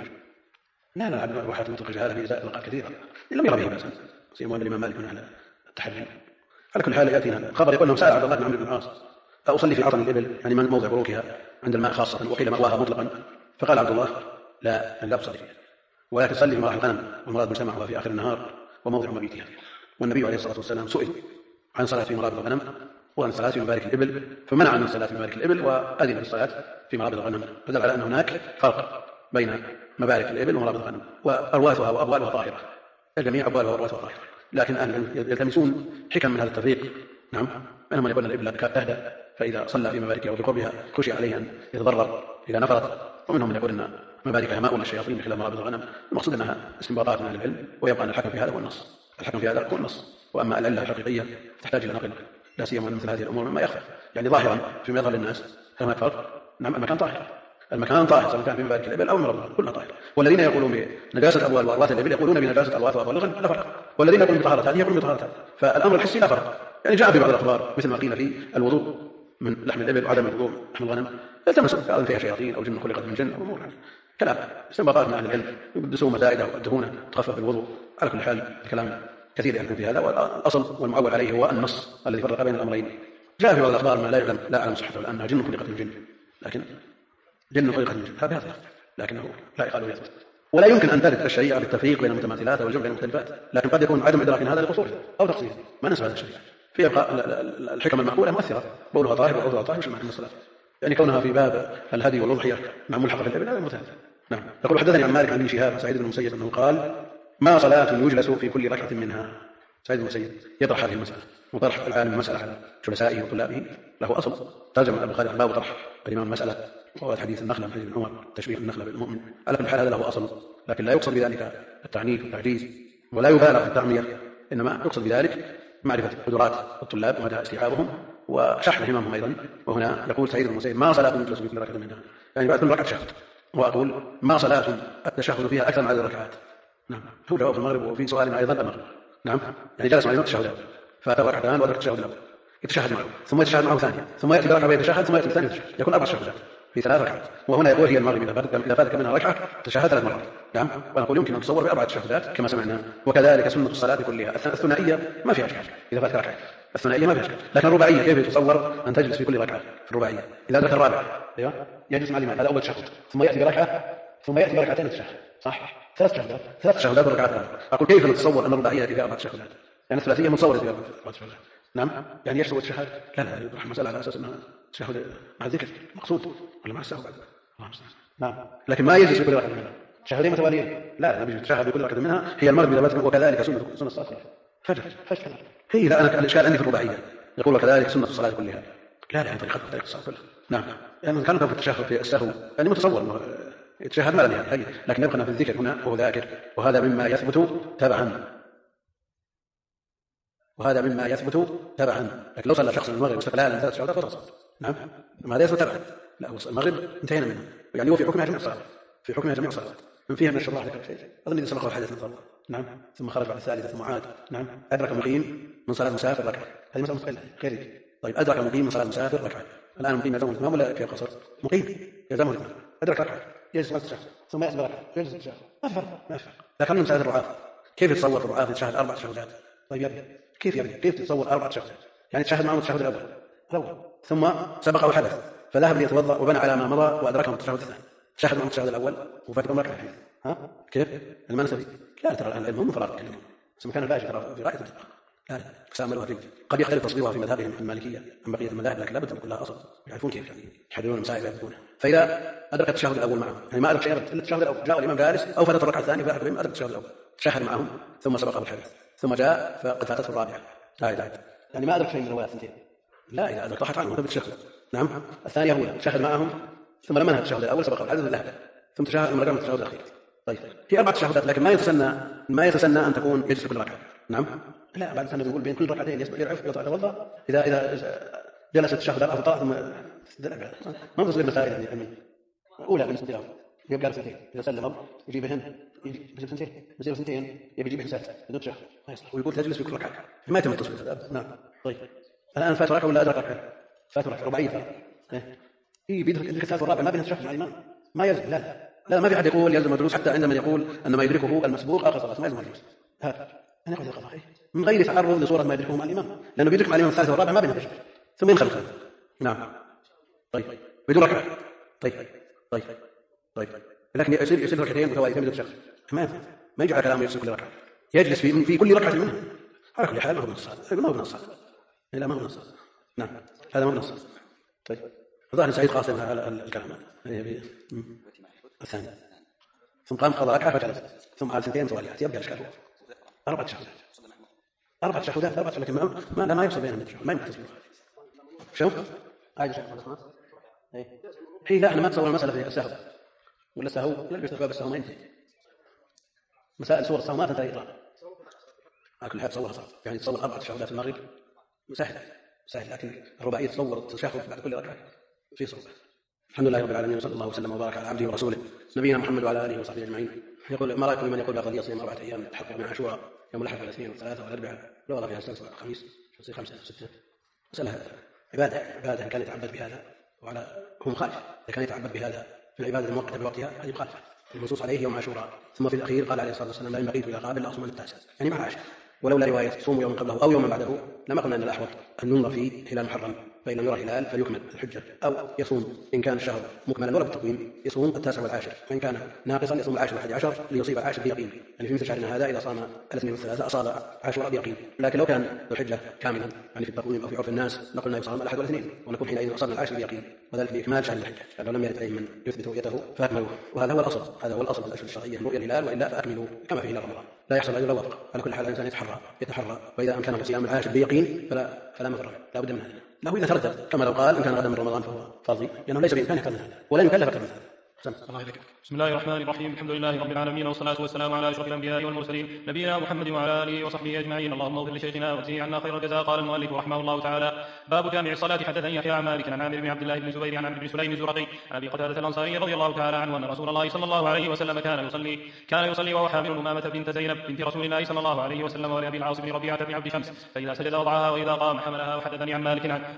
لا ابو حاتم يطلق هذا في ازاء القاب كثيرا، لم ير به باسا، سيما ان الامام مالك من على التحريم. على كل حال ياتينا الخبر يقول انه سال عبد الله بن عمرو بن العاص اصلي في عطن الابل، يعني من موضع بروكها عند الماء خاصه، وقيل مأواها مطلقا. فقال عبد الله لا تصلي فيها، ولكن صلي في مراح الغنم، والمراد مجتمعها في اخر النهار وموضع مبيتها. والنبي عليه الصلاه والسلام سئل عن صلاه في مرابض الغنم وعن صلاه في مبارك الابل، فمنع من الصلاه في مبارك الابل واذن بالصلاه في مرابض الغنم، فدل على ان هناك فرق بين مبارك الابل ومرابض الغنم، وارواثها وابوالها طاهره، الجميع ابوالها وارواثها طاهره، لكن اهل يلتمسون حكم من هذا التفريق. نعم، منهم من يقول ان الابل كانت تهدى، فاذا صلى في مباركها وبقربها خشي عليه ان يتضرر اذا نفرت، ومنهم من يقول ان مباركها ماء الشياطين من خلال مرابض الغنم. المقصود انها استنباطات من اهل العلم، ويبقى ان الحكم في هذا هو النص، الحكم في هذا هو النص. واما العله الحقيقيه تحتاج الى نقل، لا سيما مثل هذه الامور مما يخفى، يعني ظاهرا فيما يظهر للناس هناك فرق. نعم، المكان طاهر سواء كان في مبارك الابل او مرابض الغنم كلها طاهره. والذين يقولون بنجاسه ابوال وارواث الابل يقولون بنجاسه ارواث وابوال الغنم لا فرق، والذين يقولون بطهاره هذه يقولون بطهاره هذه. فالامر الحسي لا فرق، يعني جاء في بعض الاخبار مثل ما قيل في الوضوء من لحم الابل وعدم الوضوء من لحم الغنم، يلتمسون بعض فيها شياطين او جن خلقت من جن او امور كلام استنباطات من اهل العلم، يقدسون مزائده او يقدهون تخفف بالوضوء. على كل حال الكلام كثير يعني في هذا، والأصل والمعول عليه هو النص الذي فرق بين الأمرين. جاء في بعض الأخبار ما لا أعلم صحته لأنها جن خلقت من جن، لكن جن خلقت من جن هذا لكنه لا يقال يثبت. ولا يمكن أن ترد الشريعة بالتفريق بين المتماثلات والجمع بين المختلفات، لكن قد يكون عدم إدراك هذا لقصوره أو تقصيره، ما نسبة هذا الشريعة. في الحكم المعقولة مؤثرة، بولها طاهر وعوضها طاهر مش من الصلاة، يعني كونها في باب الهدي والأضحية مع ملحقة في الإبل هذا مثال. نعم. يقول حدثني عن مالك عن ابن شهاب سعيد بن المسيب أنه قال: ما صلاة يجلس في كل ركعة منها. سعيد بن المسيب يطرح هذه المسألة، وطرح العالم المسألة على جلسائه وطلابه له أصل. ترجم البخاري باب طرح الإمام المسألة، وهو حديث النخلة من حديث ابن عمر تشبيه النخلة بالمؤمن. على كل حال هذا له أصل، لكن لا يقصد بذلك التعنيف والتعجيز، ولا يبالغ في التعمية، إنما يقصد بذلك معرفة قدرات الطلاب ومدى استيعابهم وشحن هممهم أيضا. وهنا يقول سعيد بن المسيب: ما صلاة يجلس في كل ركعة منها، يعني بعد كل ركعة تشهد. وأقول: ما صلاة التشهد فيها أكثر من عدد الركعات. نعم، هو جواب المغرب. وفي سؤال أيضا المغرب. نعم، يعني جلس معه التشهد الأول، فأتى ركعتان وأدرك التشهد الأول، يتشهد معه، ثم يتشهد معه ثانية، ثم يأتي بركعة ويتشهد، ثم يأتي الثانية يتشهد، يكون 4 تشهدات في 3 ركعات. وهنا يقول: هي المغرب إذا فاتك منها ركعة تشهد 3 مرات. نعم، ونقول يمكن أن تصور ب4 تشهدات كما سمعنا. وكذلك سنة الصلاة كلها. الثنائية ما فيها أشكال إذا فاتك ركعة، الثنائية ما فيها أشكال، لكن الرباعية كيف تصور أن تجلس في كل ركعة في الرباعية؟ إذا أدرك الرابع أيوه يجلس مع الإمام، هذا أول تشهد، ثم يأتي بركعة، ثم يأتي بركعتين يتشهد، صح؟ 3 تشهدات وركعات. أقول كيف نتصور أن الرباعية فيها 4 تشهدات؟ يعني الثلاثية متصورة فيها 4 تشهدات. نعم، يعني يشهد التشهد لا يطرح المسألة على أساس أنها تشهد مع الذكر مقصود ولا مع السهو بعد. نعم، لكن ما يجلس في كل ركعة منها تشهدين متواليين، لا نبي تشهد بكل ركعة منها. هي المغرب إذا فاتك، وكذلك سنة الصلاة فجر. هي لا، أنا الإشكال عندي في الرباعية، يقول وكذلك سنة الصلاة كلها، لا يعني طريقة الصلاة كلها. نعم، يعني كان في التشهد في السهو يعني متصور يتشهد ما لا نهاية، لكن يبقى في الذكر هنا وهو ذاكر، وهذا مما يثبت تبعا. لكن لو صلى شخص من المغرب استقلالا 3 شهادات فلا صلاة. نعم، ما هذا يثبت تبعا. لا، المغرب انتهينا منه، يعني هو في حكمها جميع الصلوات، من فيها من الشراح ذكر شيء أظن إذا سبقه الحديث من الله. نعم، ثم خرج بعد الثالثة ثم عاد. نعم، أدرك مقيم من صلاة مسافر ركعة، هذه مسألة مستقلة غير. طيب، أدرك مقيم من صلاة مسافر ركعة، الآن مقيم يلزمه الإتمام ولا في قصر؟ مقيم يلزمه الإتمام، أدرك ركعة يجلس بعد التشهد، ثم يأتي بركعة يجلس التشهد، ما في فرق. لكن مسألة الرعاة كيف يتصور الرعاة يتشهد 4 تشهدات؟ طيب يا ابني كيف تتصور 4 تشهدات؟ يعني تشهد معهم التشهد الأول ثم سبقه الحدث فذهب ليتوضأ وبنى على ما مضى وأدركهم التشهد الثاني، تشهد معهم التشهد الأول وفاتكم ركعة. ها كيف؟ ما نسوي؟ لا ترى الآن العلم هم فراغ يتكلمون، اسم كان الباجي ترى في غاية الدقة، لا فسأملوها فيه. قد يختلف تصويرها في مذهبهم المالكية عن بقية المذاهب، لكن لابد أن يكون لها أصل، يعرفون كيف يعني يحددون المسائل ويثبتونها. فإذا أدرك التشهد الأول معهم، يعني ما أدرك شيء إلا التشهد الأول، جاء الإمام جالس أو فاتت الركعة الثانية فأدرك التشهد الأول، تشهد معهم ثم سبقه الحدث، ثم جاء فقد فاتته الرابعة. لا يعني ما أدرك شيء من الروايات الثنتين، لا إذا أدرك راحت عنه ثبت التشهد. نعم، الثانية هو تشهد معهم ثم لما انتهى التشهد الأول سبقه الحدث ذهب ثم تشهد ثم رجع من التشهد الأخير. طيب، في 4 تشهدات، لكن ما يتسنى أن تكون يجلس في كل ركعة. نعم، لا، بعد سنة يقول بين كل ركعتين يرعف يتوضأ، إذا جلس التشهد الأول فطلع ثم ما تصير مسائل يعني أولى بالنسبة له يبقى سنتين، إذا سلم يجيب بهن يجيب سنتين يجيب حساب بدون تشهد ما يصلح، ويقول تجلس في كل ركعة ما يتم التصوير. نعم، طيب الآن فات ركعة ولا أدرك ركعة؟ فات ركعة رباعية، بيدرك الثالث والرابع ما بين التشهد مع الإمام، ما يلزم. لا ما في أحد يقول يلزم الجلوس، حتى عندما يقول أن ما يدركه المسبوق آخر صلاة ما يلزم الجلوس، هذا أنا أقول القضاء من غير تعرض لصورة ما يدركه مع الإمام، لأنه بيدرك مع الإمام الثالث والرابع ما بين التشهد ثم ينخلف. نعم، طيب بدون ركعة. طيب لكن يصير ركعتين متواليتين بدون تشهد ما يجعل كلامه يجلس كل ركعة، يجلس في كل ركعة منها. على كل حال ما هو من الصلاة، لا ما هو من الصلاة. نعم، هذا ما هو من الصلاة. طيب، ظاهر سعيد قاسم على الكلام الثاني، ثم قام قضى ركعة فجلس ثم قال 2 متواليات، يبقى الإشكال 4 تشهدات 4 تشهدات، لكن ما يفصل بينهم ما يمكن تصوير. شوف عايز هي لا، أنا ما أتصور المسألة في السهو ولا سهو ولا باب السهو ما ينتهي، مسائل صور السهو ما تنتهي إطلاقا. على كل حال تصورها صعب، يعني تصور 4 تشهدات في المغرب سهل، لكن الرباعية تصور التشهد بعد كل ركعة في صعوبة. الحمد لله رب العالمين، وصلى الله وسلم وبارك على عبده ورسوله نبينا محمد وعلى آله وصحبه أجمعين. يقول: ما رأيكم من يقول لا قضية صيام 4 أيام تحقق من عاشوراء يوم الأحد والاثنين والثلاثاء والأربعاء لو وضع فيها السبت والخميس تصير 5 أو 6؟ مسألة عبادة إن كان يتعبد بهذا وعلى هو مخالف، إذا كان يتعبد بهذا في العبادة المؤقتة بوقتها هذه مخالفة. المنصوص عليه يوم عاشوراء، ثم في الأخير قال عليه الصلاة والسلام: لا إن بقيت إلى قابل لأصوم التاسع، يعني مع عشاء. ولولا رواية صوموا يوم قبله أو يوما بعده لما قلنا أن الأحوط أن ينظر في هلال محرم، فإن لم يرى هلال فليكمل الحجة، أو يصوم إن كان الشهر مكملا ولا بالتقويم يصوم 9 والعاشر، وإن كان ناقصا يصوم 10 و11 ليصيب العاشر بيقين. يعني في مثل شهرنا هذا إذا صام الاثنين والثلاثة أصاب عاشوراء بيقين. لكن لو كان ذو الحجة كاملا يعني في التقويم أو في عرف الناس لقلنا يصام الأحد والاثنين، ونكون حينئذ أصابنا العاشر بيقين، وذلك بإكمال شهر الحجة. لو لم يرد عليه من يثبت رؤيته فأكملوه، وهذا هو الأصل. هذا هو الأصل في الأشهر الشرعية رؤيا الهلال، وإلا فأكملوا كما في هلال رمضان. لا يحصل إلا وفق. على كل حال الإنسان يتحرى، وإذا أمكنه صيام العاشر بيقين فلا مضر لا بد من هذا. له إذا تردد، كما لو قال إن كان غدا من رمضان فهو فرضي، لأنه ليس بإمكانه أكثر من هذا ولا يكلف أكثر من هذا. بسم الله الرحمن الرحيم. الحمد لله رب العالمين، والصلاة والسلام على أشرف الأنبياء والمرسلين نبينا محمد وعلى آله وصحبه أجمعين. اللهم اغفر لشيخنا واجزه عنا خير الجزاء. قال المؤلف رحمه الله تعالى: باب جامع الصلاة. حدثني يحيى عن مالك عن عامر بن عبد الله بن زبير عن عمرو بن سليم الزرقي عن أبي قتادة الأنصاري رضي الله تعالى عنه أن رسول الله صلى الله عليه وسلم كان يصلي وهو حامل أمامة بنت زينب بنت رسول الله صلى الله عليه وسلم ولأبي العاص بن ربيعة بن عبد شمس، فإذا سجد وضعها وإذا قام حملها. وحدثني عن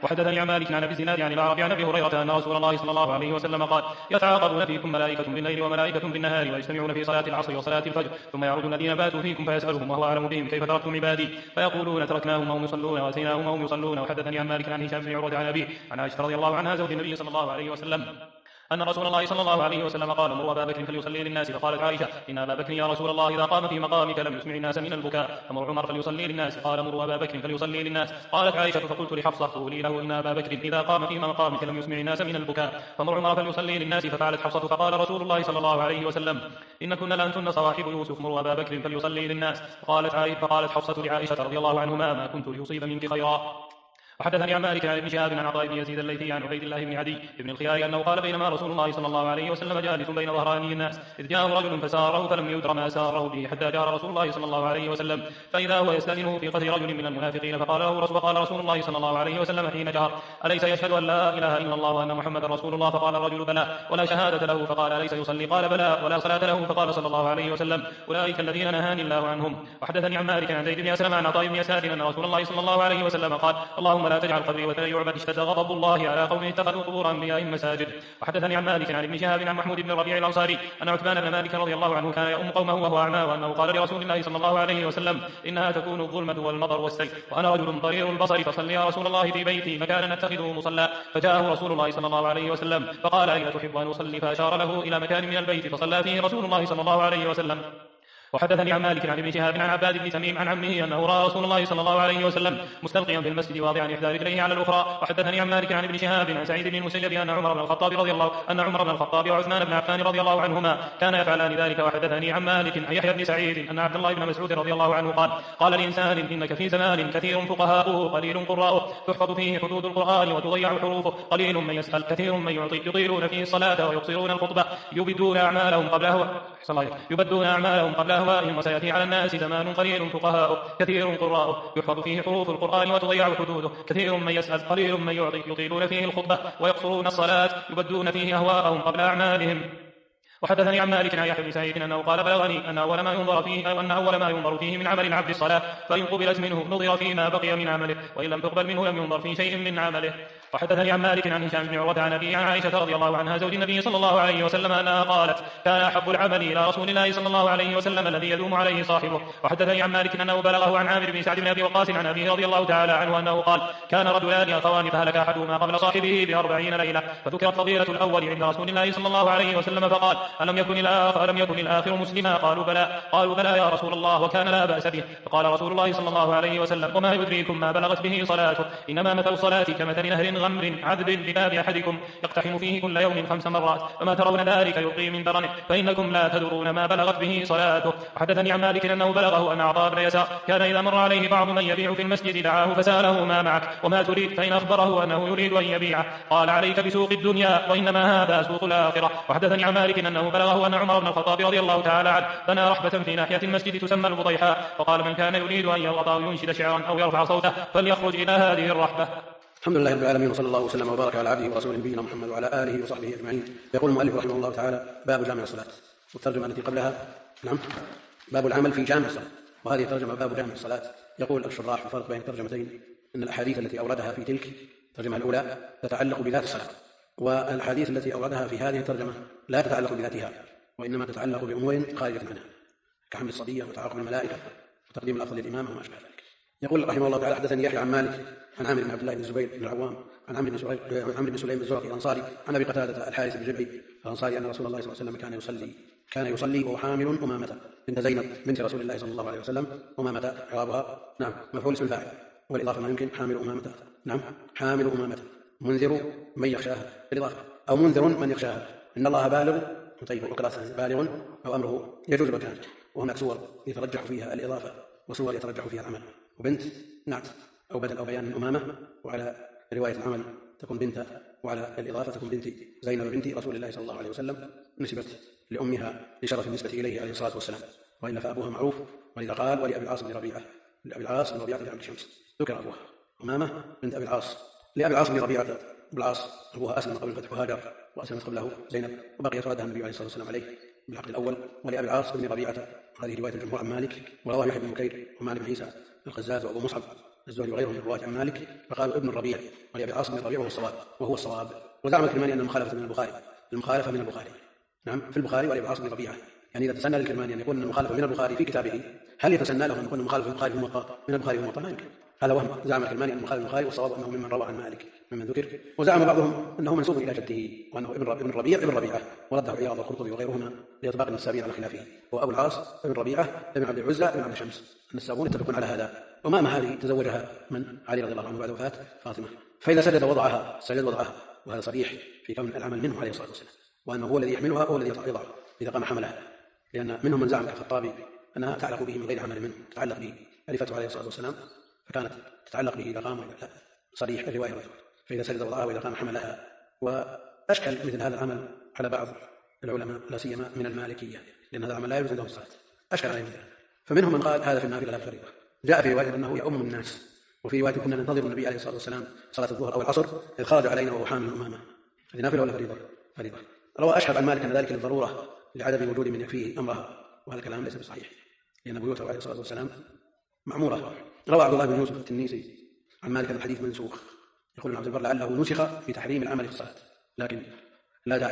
مالك عن أبي الزناد عن الأعرج عن أبي هريرة أن رسول الله صلى الله عليه وسلم قال: يتعاقبون فيكم ملائكة بالليل وملائكة بالنهار، ويجتمعون في صلاة العصر وصلاة الفجر، ثم يعرج الذين باتوا فيكم فيسألهم وهو أعلم بهم: كيف تركتم عبادي؟ فيقولون: تركناهم وهم يصلون وأتيناهم وهم يصلون. وحدثني عن مالك عن هشام بن عروة عن أبيه عن عائشة رضي الله عنها زوج النبي صلى الله عليه وسلم أن رسول الله صلى الله عليه وسلم قال: مروا أبا بكر فليصلي للناس. فقالت عائشة: إن أبا بكر يا رسول الله إذا قام في مقامك لم يسمع الناس من البكاء، فمر عمر فليصلي للناس. قال: مروا أبا بكر فليصلي للناس. قالت عائشة: فقلت لحفصة: قولي له إن أبا بكر إذا قام في مقامك لم يسمع الناس من البكاء، فمر عمر فليصلي للناس. ففعلت حفصة. فقال رسول الله صلى الله عليه وسلم: إن كن لأنتن صواحب يوسف، مروا أبا بكر فليصلي للناس. فقالت حفصة لعائشة رضي الله عنهما: ما كنت ليصيب منك خيرا. وحدثني عن مالك عن ابن شهاب عن عطاء بن يزيد الليثي عن عبيد الله بن عدي بن الخيار أنه قال: بينما رسول الله صلى الله عليه وسلم جالس بين ظهراني الناس إذ جاءه رجل فساره فلم يدر ما ساره به حتى جاء رسول الله صلى الله عليه وسلم فإذا هو يستأذنه في قتل رجل من المنافقين. فقال رسول الله صلى الله عليه وسلم حين جهر: أليس يشهد أن لا إله إلا الله وأن محمدا رسول الله؟ فقال الرجل: بلى ولا شهادة له. فقال: أليس يصلي؟ قال: بلى ولا صلاة له. فقال صلى الله عليه وسلم: أولئك الذين نهاني الله عنهم. وحدثني عن مالك عن زيد بن أسلم عن عطاء بن يسار أن رسول الله صلى الله عليه وسلم قال: اللهم لا تجعل قبري وثنا يعبد، اشتد غضب الله على قوم اتخذوا قبور أنبيائهم مساجد. وحدثني عن مالك عن ابن شهاب عن محمود بن الربيع الأنصاري أن عثمان بن مالك رضي الله عنه كان يؤم قومه وهو أعمى، وأنه قال لرسول الله صلى الله عليه وسلم: إنها تكون الظلمة والمطر والسيل، وأنا رجل ضرير البصر، فصل يا رسول الله في بيتي مكانا نتخذه مصلى. فجاءه رسول الله صلى الله عليه وسلم فقال: أين تحب أن أصلي؟ فأشار له إلى مكان من البيت فصلى فيه رسول الله صلى الله عليه وسلم. وحدثني عن مالك عن ابن شهاب عن عباد بن تميم عن عمه أنه رأى رسول الله صلى الله عليه وسلم مستلقيا في المسجد واضعا إحدى رجليه على الأخرى. وحدثني عن مالك عن ابن شهاب عن سعيد بن المسيب أن عمر بن الخطاب وعثمان بن عفان رضي الله عنهما كان يفعلان ذلك. وحدثني عن مالك عن يحيى بن سعيد أن عبد الله بن مسعود رضي الله عنه قال لإنسان: إنك في زمان كثير فقهاؤه قليل قراؤه، تحفظ فيه حدود القرآن وتضيع حروفه، قليل من يسأل كثير من يعطي، يطيلون فيه الصلاة ويقصرون الخطبة، يبدون أعمالهم قبل أهوائهم. وسيأتي على الناس زمان قليل فقهاؤه كثير قراؤه، يحفظ فيه حروف القرآن وتضيع حدوده، كثير من يسأل قليل من يعطي، يطيلون فيه الخطبة ويقصرون الصلاة، يبدون فيه أهواءهم قبل أعمالهم. وحدثني عن مالك عن يحيى بن سعيد أنه قال: بلغني أن أول ما ينظر فيه من عمل العبد الصلاة، فإن قبلت منه نظر فيما بقي من عمله، وإن لم تقبل منه لم ينظر في شيء من عمله. وحدثني عن مالك عن هشام بن عروة عن أبيه عن عائشة رضي الله عنها زوج النبي صلى الله عليه وسلم أنها قالت: كان أحب العمل إلى رسول الله صلى الله عليه وسلم الذي يدوم عليه صاحبه. وحدثني عن مالك أنه بلغه عن عامر بن سعد بن أبي وقاص عن أبيه رضي الله تعالى عنه أنه قال: كان رجلان أخوان فهلك أحدهما قبل صاحبه ب40 ليلة، فذكرت فضيلة الأول عند رسول الله صلى الله عليه وسلم فقال: ألم يكن الآخر مسلما؟ قالوا بلى يا رسول الله، وكان لا بأس به. فقال رسول الله صلى الله عليه وسلم: وما يدريكم ما بلغت به صلاته؟ إنما مثل صلاتي كمثل نهر غمر عذب بباب أحدكم يقتحم فيه كل يوم 5 مرات، فما ترون ذلك يلقي من برنه، فإنكم لا تدرون ما بلغت به صلاته. وحدثني عن مالك أنه بلغه أن عطاء بن يسار كان إذا مر عليه بعض من يبيع في المسجد دعاه فسأله: ما معك وما تريد؟ فإن أخبره أنه يريد أن يبيعه قال: عليك بسوق الدنيا، وإنما هذا سوق الآخرة. وحدثني عن مالك أنه بلغه أن عمر بن الخطاب رضي الله تعالى عنه بنى رحبة في ناحية المسجد تسمى البطيحاء، فقال: من كان يريد أن يلقط أو ينشد شعرا أو يرفع صوته فليخرج إلى هذه الرحبة. الحمد لله رب العالمين، وصلى الله وسلم وبارك على عبده ورسوله نبينا محمد وعلى آله وصحبه أجمعين. يقول المؤلف رحمه الله تعالى: باب جامع الصلاة. والترجمة التي قبلها باب العمل في جامع الصلاة، وهذه ترجمة باب جامع الصلاة. يقول الشراح: الفرق بين الترجمتين أن الأحاديث التي أوردها في تلك الترجمة الأولى تتعلق بذات الصلاة، والحديث التي أوردها في هذه الترجمة لا تتعلق بذاتها، وإنما تتعلق بأمور خارجة عنها كحمل الصبية وتعاقب الملائكة وتقديم الأفضل للإمام وما أشبه ذلك. يقول رحمه الله تعالى: حدثني يحيى عن مالك عن عامر بن عبد الله بن الزبير بن العوام عن عمرو بن سليم الزرقي الأنصاري عن أبي قتادة الحارث بن جبري الأنصاري أن رسول الله صلى الله عليه وسلم كان يصلي وهو حامل أمامة بنت زينب بنت رسول الله صلى الله عليه وسلم. أمامة إعرابها نعم مفعول اسم الفاعل، والإضافة ما يمكن حامل أمامة نعم حامل أمامة، منذر من يخشاها بالإضافة، أو منذر من يخشاها. إن الله بالغ طيب وقراءة بالغ أو أمره يجوز مكان. وهناك صور يترجح فيها الإضافة وصور يترجح فيها العمل. وبنت نعت أو بدل أو بيان من أمامة، وعلى رواية العمل تكون بنت، وعلى الإضافة تكون بنت زينب بنت رسول الله صلى الله عليه وسلم، نسبت لأمها لشرف النسبة إليه عليه الصلاة والسلام، وإلا فأبوها معروف، ولذا قال: ولأبي العاص بن ربيعة، لأبي العاص بن ربيعة بن عبد الشمس ذكر أبوها أمامة بنت أبي العاص. لأبي العاص بن ربيعة بالعاص أبوها أسلم قبل الفتح وهاجر، وأسلمت قبله زينب، وبقيت ردها النبي عليه الصلاة والسلام عليه بالعقد الأول. ولأبي العاص بن ربيعة، هذه رواية الجمهور عن مالك، ورواه يحيى بن بكير ومالك بن عيسى الخزاز وأبو مصعب الزهري وغيرهم من رواة عن مالك، فقالوا ابن الربيع. ولأبي العاص بن الربيع وهو الصواب. وزعم الكرماني أن المخالفة من البخاري نعم في البخاري ولأبي العاص بن ربيعة. يعني إذا تسنى للكرماني أن يكون المخالفة من البخاري في كتابه، هل يتسنى له أن يكون المخالفة من البخاري في الموطأ؟ ما يمكن، هذا وهم. زعم الكرماني أن المخالفة من البخاري، والصواب أنه ممن روى عن مالك ممن ذكر. وزعم بعضهم أنه منسوب إلى جده، وأنه ابن الربيع ابن ربيعة، ورده عياض والقرطبي وغيرهما لإطباق النسابين على خلافه. وأبو العاص ابن ربيعة ابن عبد العزى ابن عبد الشمس، النسابون يتفقون على هذا. وأمامة هذه تزوجها من علي رضي الله عنه بعد وفاة فاطمة، فإذا سجد وضعها، وهذا صريح في كون العمل منه عليه الصلاة والسلام، وأنه هو الذي يحملها وهو الذي يضع إذا قام حملها، لأن منهم من زعم كالخطابي أنها تعلق به من غير عمل منه، تتعلق به ألفته عليه الصلاة والسلام، فكانت تتعلق به إذا قام. صريح الرواية، فإذا سجد وضعها وإذا قام حملها. وأشكل مثل هذا العمل على بعض العلماء لا سيما من المالكية، لأن هذا العمل لا يجوز عندهم الصلاة، أشكل عليه مثله. فمنهم من قال هذا في النافلة لا في الفريضة. جاء في رواية أنه يؤم الناس، وفي رواية كنا ننتظر النبي عليه الصلاة والسلام صلاة الظهر أو العصر إذ خرج علينا وهو حامل أمامه. هذه نافلة ولا فريضة؟ روى أشهب عن مالك أن ذلك للضرورة لعدم وجود من يكفيه أمرها، وهذا الكلام ليس بصحيح، لأن بيوته عليه الصلاة والسلام معمورة. روى عبد الله بن يوسف التنيسي عن مالك أن الحديث منسوخ. يقول ابن عبد البر لعله نسخ في تحريم العمل في الصلاة، لكن لا داعي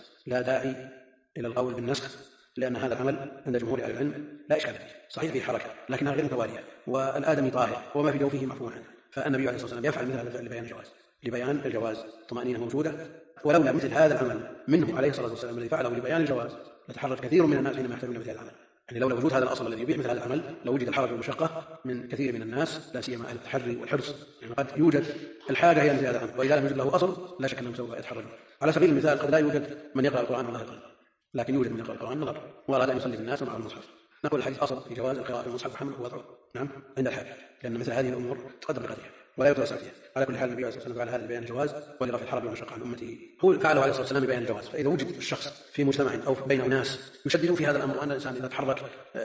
إلى القول بالنسخ، لأن هذا العمل عند جمهور أهل العلم لا إشكال فيه، صحيح فيه حركة لكنها غير متوالية، والآدمي طاهر وما في جوفه معفو عنه، فالنبي عليه الصلاة والسلام يفعل مثل هذا الفعل لبيان الجواز، طمأنينة موجودة. ولولا مثل هذا العمل منه عليه الصلاة والسلام الذي فعله لبيان الجواز لتحرج كثير من الناس حينما يحتاجون مثل هذا العمل. يعني لولا وجود هذا الأصل الذي يبيح مثل هذا العمل لوجد الحرج والمشقة من كثير من الناس، لا سيما أهل التحري والحرص. يعني قد يوجد الحاجة هي مثل هذا العمل، وإذا لم يوجد له أصل لا شك أنهم سوف يتحرجون. على سبيل المثال قد لا يوجد من يقرأ القرآن والله يقرأ، لكن يوجد من يقرأ القرآن نظر وأراد أن يصلي بالناس ومعه المصحف، نقول الحديث أصل في جواز القراءة في المصحف وحمله ووضعه نعم عند الحاجة، لأن مثل هذه الأمور تقدم بقدرها ولا يتوسع فيها. على كل حال النبي عليه الصلاة والسلام فعل هذا لبيان الجواز ولرفع الحرج والمشقة عن أمته، هو فعله عليه الصلاة والسلام لبيان الجواز. فإذا وجد الشخص في مجتمع أو بين أناس يشددون في هذا الأمر، وأن الإنسان إذا تحرك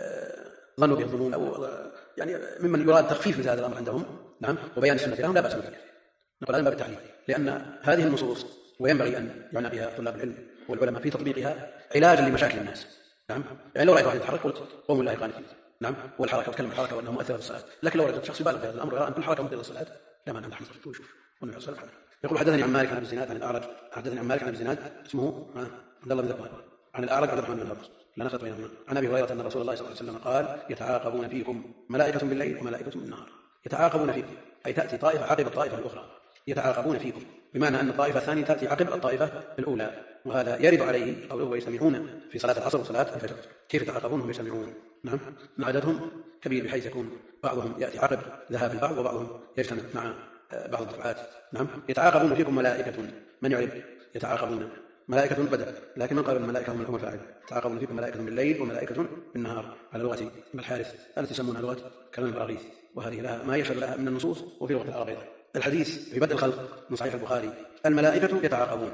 ظنوا به الظنون أو يعني ممن يراد تخفيف مثل هذا الأمر عندهم نعم وبيان السنة لهم لا بأس بذلك، نقول هذا باب التعليم، لأن هذه النصوص وينبغي أن يعنى بها طلاب العلم والعلماء في تطبيقها علاجا لمشاكل الناس نعم. يعني لو رأيت واحد يتحرك قلت قوم الله قانتين نعم، والحركة وتكلم الحركة وأنها مؤثرة في الصلاة، لكن لو رأيت شخص يبالغ في هذا الأمر يرى أن كل حركة مؤثرة في الصلاة لا مانع من حصل وشوف والنبي صلى الله عليه وسلم. يقول حدثني عن مالك عن ابي الزناد عن الأعرج، حدثني عن مالك عن ابي الزناد اسمه عبد الله بن ذكوان عن الأعرج عبد الرحمن بن هرمز لا نخلط بينهما عن أبي هريرة أن رسول الله صلى الله عليه وسلم قال يتعاقبون فيكم ملائكة بالليل وملائكة بالنهار. يتعاقبون فيكم أي تأتي طائفة عقب الطائفة الأخرى، يتعاقبون فيكم بمعنى أن الطائفة الثانية تأتي عقب الطائفة الأولى، وهذا يرد عليه أو يجتمعون في صلاة العصر وصلاة الفجر. كيف يتعاقبون؟ هم يجتمعون نعم، عددهم كبير بحيث يكون بعضهم يأتي عقب ذهاب البعض وبعضهم يجتمع مع بعض الدفعات نعم. يتعاقبون فيكم ملائكة، من يعرف يتعاقبون ملائكة بدل، لكن من قال الملائكة هم الفاعل. يتعاقبون فيكم ملائكة بالليل وملائكة بالنهار على لغة ابن الحارث التي يسمونها لغة كلام البراغيث، وهذه لها ما يشهد لها من النصوص وفي لغة العرب. الحديث في بدء الخلق من صحيح البخاري الملائكة يتعاقبون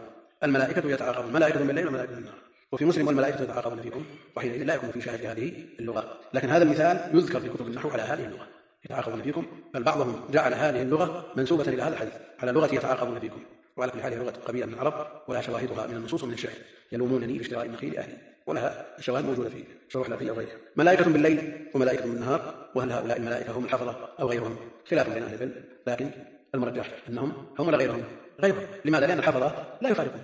ملائكة بالليل وملائكة بالنهار، وفي مسلم والملائكة يتعاقبون فيكم، وحينئذ لا يكون في شاهد هذه اللغة. لكن هذا المثال يذكر في كتب النحو على هذه اللغة يتعاقبون فيكم، بل بعضهم جعل هذه اللغة منسوبة إلى هذا الحديث على لغة يتعاقبون فيكم، وعلى كل حال لغة قبيلة من العرب ولا شواهدها من النصوص ومن الشعر يلومونني باشتراء النخيل أهلي، ولها الشواهد موجودة في شروح الألفية وغيرها. ملائكة بالليل وملائكة بالنهار، وهل هؤلاء الملائكة هم الحفظة أو غيرهم؟ خلاف بين أهل العلم، لكن المرجح أنهم هم ولا غيرهم. لماذا؟ لأن الحفظة لا يفارقون،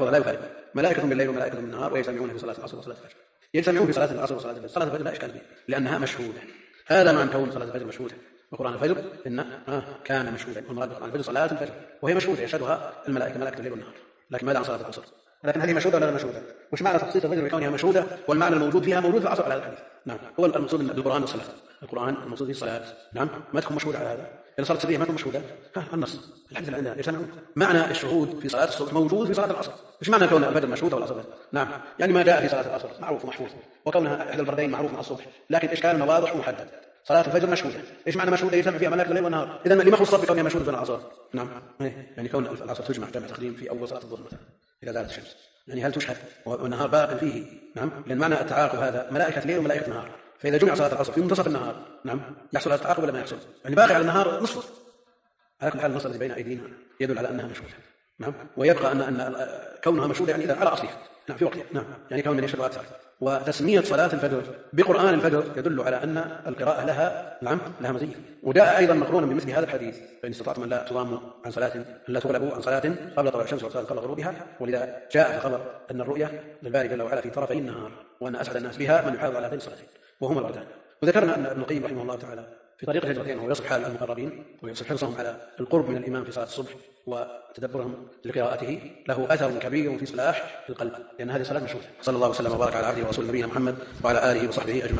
ملائكة بالليل وملائكة بالنهار، ويجتمعون في صلاة العصر وصلاة الفجر. يجتمعون في صلاة العصر وصلاة الفجر. صلاة الفجر لا إشكال فيها لأنها مشهودة، هذا معنى كون صلاة الفجر مشهودة وقرآن الفجر إن كان مشهودا. والمراد بقرآن الفجر صلاة الفجر وهي مشهودة يشهدها الملائكة ملائكة الليل والنهار. لكن ماذا عن صلاة العصر؟ لكن هذه مشهودة ولا لا مشهودة؟ وش معنى تخصيص الفجر بكونها مشهودة والمعنى الموجود فيها موجود في العصر على هذا الحديث؟ نعم، هو المقصود بالقرآن الصلاة. القرآن المقصود فيه الصلاة. نعم، ما تكون مشهودة على هذا. إذا صارت سرية ما تكون مشهودة. النص الحديث اللي عندنا يجتمعون. معنى الشهود في صلاة الصبح موجود في صلاة العصر. ايش معنى كون الفجر مشهودة والعصر؟ نعم، يعني ما جاء في صلاة العصر معروف ومحفوظ، وكونها إحدى البردين معروف مع الصبح، لكن إشكالنا واضح ومحدد. صلاة الفجر مشهودة. ايش معنى مشهودة؟ يجتمع فيها ملائكة الليل والنهار. إذا لما خصت بكونها مشهودة في العصر؟ نعم، يعني كون العصر تجمع جمع تقديم في أول صلاة الظهر مثلا إذا زالت الشمس، يعني هل تشهد والنهار باق فيه؟ نعم، لأن معنى التعاقب هذا ملائكة ليل وملائكة نهار، فإذا جمع صلاة العصر في منتصف النهار نعم يحصل هذا التعاقب ولا ما يحصل؟ يعني باقي على النهار نصف. على كل حال النص الذي بين أيدينا يدل على أنها مشهودة. نعم، ويبقى أن كونها مشهودة يعني إذا على أصلها. نعم، في وقتها. نعم، يعني كون من يشهد أكثر. وتسمية صلاة الفجر بقرآن الفجر يدل على أن القراءة لها نعم لها مزية. وجاء أيضا مقرونا بمثل هذا الحديث: فإن استطعتم أن لا تضاموا عن صلاة أن لا تغلبوا عن صلاة قبل طلوع الشمس وصلاة قبل غروبها. ولذا جاء في الخبر أن الرؤية للباري جل وعلا في طرفي النهار، وأن أسعد الناس بها من يحافظ على هاتين الصلاتين وهما الوردان. وذكرنا أن ابن القيم رحمه الله تعالى في طريق الهجرتين وهو يصف حال المقربين ويصف حرصهم على القرب من الإمام في صلاة الصبح وتدبرهم لقراءته له أثر كبير في صلاح القلب، لأن هذه الصلاة مشهودة. صلى الله وسلم وبارك على عبده ورسوله نبينا محمد وعلى آله وصحبه أجمعين.